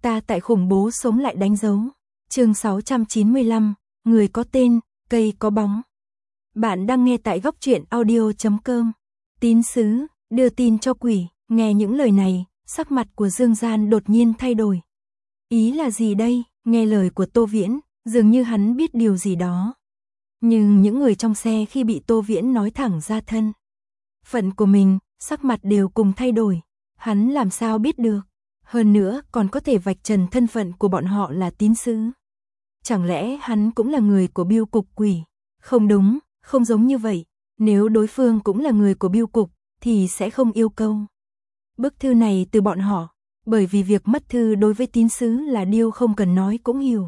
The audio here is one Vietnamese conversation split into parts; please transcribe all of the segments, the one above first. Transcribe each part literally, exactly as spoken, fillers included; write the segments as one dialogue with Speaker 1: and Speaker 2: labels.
Speaker 1: ta tại khủng bố sống lại đánh dấu. Chương sáu trăm chín mươi lăm, người có tên, cây có bóng. Bạn đang nghe tại góc truyện audio chấm com. Tín sứ, đưa tin cho quỷ, nghe những lời này, sắc mặt của Dương Gian đột nhiên thay đổi. Ý là gì đây? Nghe lời của Tô Viễn, dường như hắn biết điều gì đó. Nhưng những người trong xe khi bị Tô Viễn nói thẳng ra thân phận của mình, sắc mặt đều cùng thay đổi. Hắn làm sao biết được? Hơn nữa còn có thể vạch trần thân phận của bọn họ là tín sứ. Chẳng lẽ hắn cũng là người của bưu cục quỷ? Không đúng, không giống như vậy. Nếu đối phương cũng là người của bưu cục, thì sẽ không yêu cầu bức thư này từ bọn họ. Bởi vì việc mất thư đối với tín sứ là điều không cần nói cũng hiểu.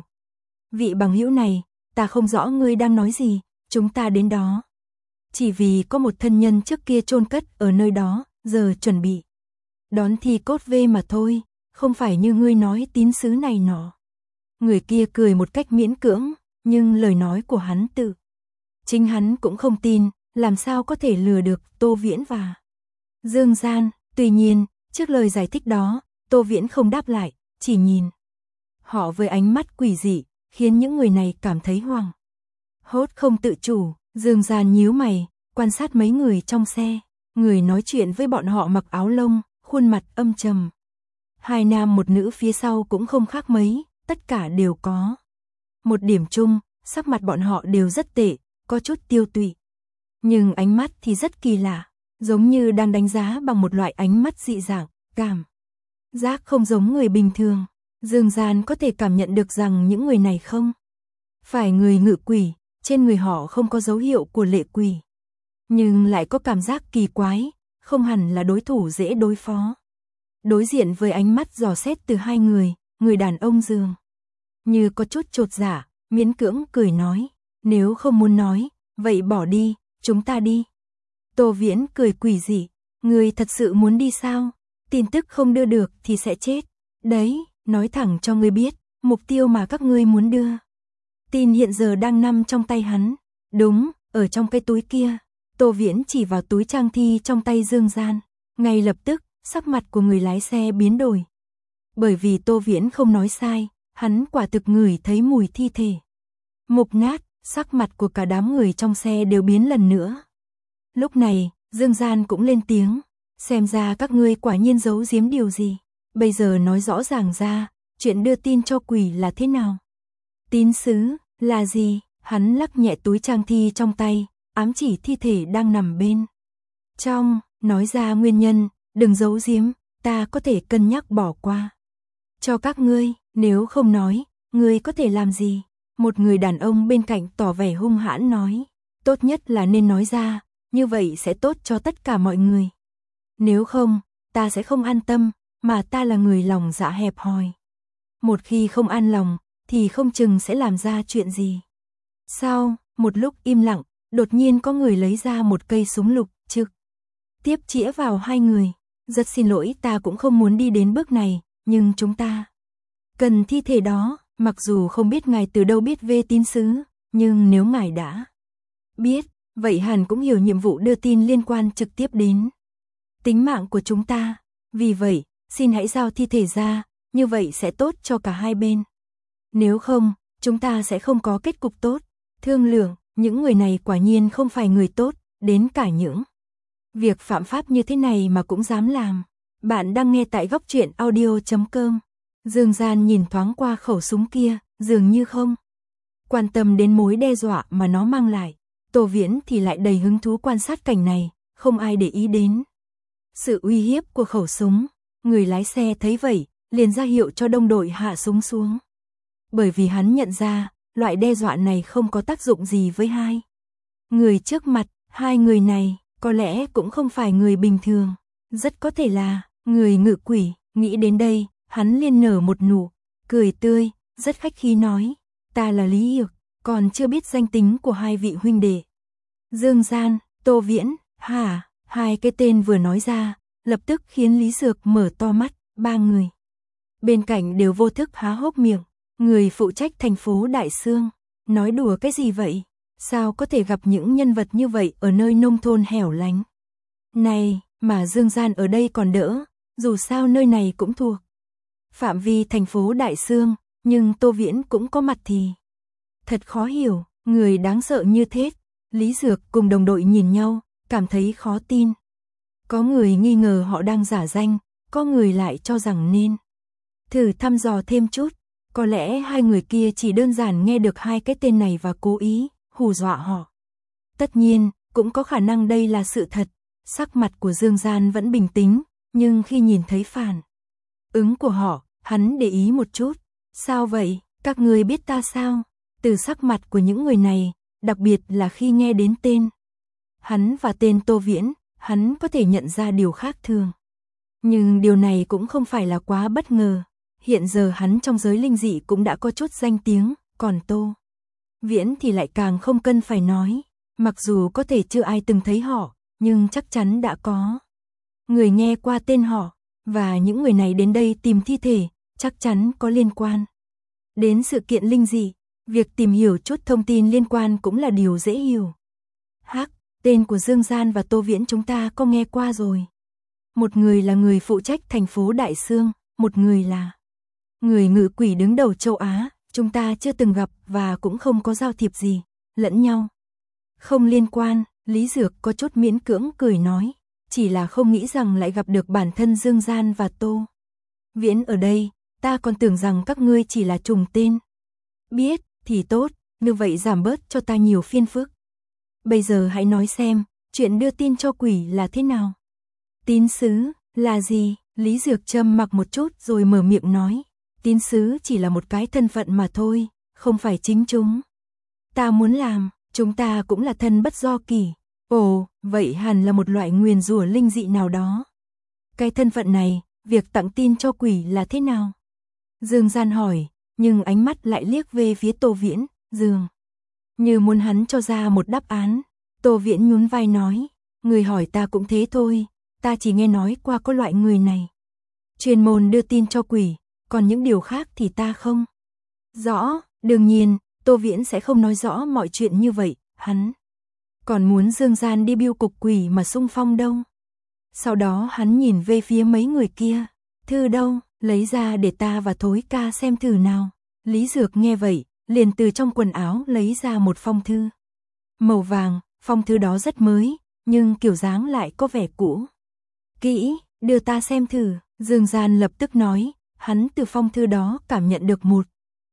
Speaker 1: Vị bằng hữu này, ta không rõ ngươi đang nói gì, chúng ta đến đó chỉ vì có một thân nhân trước kia chôn cất ở nơi đó, giờ chuẩn bị đón thi cốt về mà thôi, không phải như ngươi nói tín sứ này nọ. Người kia cười một cách miễn cưỡng, nhưng lời nói của hắn tự chính hắn cũng không tin, làm sao có thể lừa được Tô Viễn và Dương Gian. Tuy nhiên, trước lời giải thích đó, Tô Viễn không đáp lại, chỉ nhìn họ với ánh mắt quỷ dị, khiến những người này cảm thấy hoảng hốt không tự chủ. Dương Gian nhíu mày, quan sát mấy người trong xe. Người nói chuyện với bọn họ mặc áo lông, khuôn mặt âm trầm. Hai nam một nữ phía sau cũng không khác mấy, tất cả đều có một điểm chung, sắc mặt bọn họ đều rất tệ, có chút tiêu tụy. Nhưng ánh mắt thì rất kỳ lạ, giống như đang đánh giá bằng một loại ánh mắt dị dạng, cảm giác không giống người bình thường. Dương Gian có thể cảm nhận được rằng những người này không phải người ngự quỷ, trên người họ không có dấu hiệu của lệ quỷ. Nhưng lại có cảm giác kỳ quái, không hẳn là đối thủ dễ đối phó. Đối diện với ánh mắt dò xét từ hai người, người đàn ông dường như có chút chột dạ, miễn cưỡng cười nói, nếu không muốn nói, vậy bỏ đi, chúng ta đi. Tô Viễn cười quỷ dị, người thật sự muốn đi sao? Tin tức không đưa được thì sẽ chết. Đấy, nói thẳng cho ngươi biết, mục tiêu mà các ngươi muốn đưa tin hiện giờ đang nằm trong tay hắn. Đúng, ở trong cái túi kia. Tô Viễn chỉ vào túi trang thi trong tay Dương Gian. Ngay lập tức, sắc mặt của người lái xe biến đổi. Bởi vì Tô Viễn không nói sai, hắn quả thực ngửi thấy mùi thi thể mục nát, sắc mặt của cả đám người trong xe đều biến lần nữa. Lúc này, Dương Gian cũng lên tiếng, xem ra các ngươi quả nhiên giấu giếm điều gì. Bây giờ nói rõ ràng ra, chuyện đưa tin cho quỷ là thế nào? Tín sứ, là gì? Hắn lắc nhẹ túi trang thi trong tay, ám chỉ thi thể đang nằm bên trong, nói ra nguyên nhân, đừng giấu giếm, ta có thể cân nhắc bỏ qua cho các ngươi, nếu không nói, ngươi có thể làm gì? Một người đàn ông bên cạnh tỏ vẻ hung hãn nói, tốt nhất là nên nói ra, như vậy sẽ tốt cho tất cả mọi người. Nếu không, ta sẽ không an tâm, mà ta là người lòng dạ hẹp hòi. Một khi không an lòng, thì không chừng sẽ làm ra chuyện gì. Sau một lúc im lặng, đột nhiên có người lấy ra một cây súng lục, trực tiếp chĩa vào hai người. Rất xin lỗi, ta cũng không muốn đi đến bước này, nhưng chúng ta cần thi thể đó. Mặc dù không biết ngài từ đâu biết về tín sứ, nhưng nếu ngài đã biết, vậy hẳn cũng hiểu nhiệm vụ đưa tin liên quan trực tiếp đến tính mạng của chúng ta. Vì vậy, xin hãy giao thi thể ra, như vậy sẽ tốt cho cả hai bên. Nếu không, chúng ta sẽ không có kết cục tốt. Thương lượng, những người này quả nhiên không phải người tốt, đến cả những việc phạm pháp như thế này mà cũng dám làm. Bạn đang nghe tại góc truyện audio chấm com. Dương Gian nhìn thoáng qua khẩu súng kia, dường như không quan tâm đến mối đe dọa mà nó mang lại. Tô Viễn thì lại đầy hứng thú quan sát cảnh này, không ai để ý đến sự uy hiếp của khẩu súng. Người lái xe thấy vậy, liền ra hiệu cho đồng đội hạ súng xuống. Bởi vì hắn nhận ra, loại đe dọa này không có tác dụng gì với hai người trước mặt. Hai người này, có lẽ cũng không phải người bình thường, rất có thể là người ngự quỷ. Nghĩ đến đây, hắn liền nở một nụ cười tươi, rất khách khí nói, ta là Lý Hiệp, còn chưa biết danh tính của hai vị huynh đệ Dương Gian, Tô Viễn. Hả? Hai cái tên vừa nói ra, lập tức khiến Lý Dược mở to mắt. Ba người bên cạnh đều vô thức há hốc miệng. Người phụ trách thành phố Đại Sương, nói đùa cái gì vậy? Sao có thể gặp những nhân vật như vậy ở nơi nông thôn hẻo lánh này? Mà Dương Gian ở đây còn đỡ, dù sao nơi này cũng thuộc phạm vi thành phố Đại Xương, nhưng Tô Viễn cũng có mặt thì. Thật khó hiểu, người đáng sợ như thế. Lý Dược cùng đồng đội nhìn nhau, cảm thấy khó tin. Có người nghi ngờ họ đang giả danh, có người lại cho rằng nên thử thăm dò thêm chút. Có lẽ hai người kia chỉ đơn giản nghe được hai cái tên này và cố ý hù dọa họ. Tất nhiên, cũng có khả năng đây là sự thật. Sắc mặt của Dương Gian vẫn bình tĩnh, nhưng khi nhìn thấy phản ứng của họ, hắn để ý một chút. Sao vậy, các người biết ta sao? Từ sắc mặt của những người này, đặc biệt là khi nghe đến tên hắn và tên Tô Viễn, hắn có thể nhận ra điều khác thường. Nhưng điều này cũng không phải là quá bất ngờ. Hiện giờ hắn trong giới linh dị cũng đã có chút danh tiếng, còn Tô Viễn thì lại càng không cần phải nói. Mặc dù có thể chưa ai từng thấy họ, nhưng chắc chắn đã có người nghe qua tên họ, và những người này đến đây tìm thi thể, chắc chắn có liên quan đến sự kiện linh dị. Việc tìm hiểu chút thông tin liên quan cũng là điều dễ hiểu. Hắc, tên của Dương Gian và Tô Viễn chúng ta có nghe qua rồi. Một người là người phụ trách thành phố Đại Xương, một người là người ngự quỷ đứng đầu châu Á, chúng ta chưa từng gặp và cũng không có giao thiệp gì lẫn nhau. Không liên quan, Lý Dược có chút miễn cưỡng cười nói, chỉ là không nghĩ rằng lại gặp được bản thân Dương Gian và Tô Viễn ở đây, ta còn tưởng rằng các ngươi chỉ là trùng tên. Biết, thì tốt, như vậy giảm bớt cho ta nhiều phiền phức. Bây giờ hãy nói xem, chuyện đưa tin cho quỷ là thế nào? Tín sứ, là gì? Lý Dược trầm mặc một chút rồi mở miệng nói, tín sứ chỉ là một cái thân phận mà thôi, không phải chính chúng. Ta muốn làm, chúng ta cũng là thân bất do kỳ. Ồ, vậy hẳn là một loại nguyền rủa linh dị nào đó. Cái thân phận này, việc tặng tin cho quỷ là thế nào? Dương Gian hỏi, nhưng ánh mắt lại liếc về phía Tô Viễn, dường như muốn hắn cho ra một đáp án. Tô Viễn nhún vai nói, người hỏi ta cũng thế thôi, ta chỉ nghe nói qua có loại người này chuyên môn đưa tin cho quỷ, còn những điều khác thì ta không rõ. Đương nhiên, Tô Viễn sẽ không nói rõ mọi chuyện như vậy, hắn còn muốn Dương Gian đi bưu cục quỷ mà xung phong đâu. Sau đó hắn nhìn về phía mấy người kia, thư đâu, lấy ra để ta và Thối ca xem thử nào. Lý Dược nghe vậy, liền từ trong quần áo lấy ra một phong thư màu vàng, phong thư đó rất mới, nhưng kiểu dáng lại có vẻ cũ kỹ, đưa ta xem thử. Dương Gian lập tức nói, hắn từ phong thư đó cảm nhận được một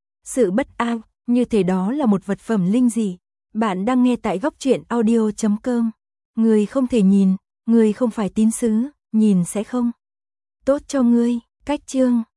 Speaker 1: sự bất an, như thể đó là một vật phẩm linh dị. Bạn đang nghe tại góc truyện audio chấm com. Người không thể nhìn, người không phải tín sứ, nhìn sẽ không tốt cho ngươi. Cách chương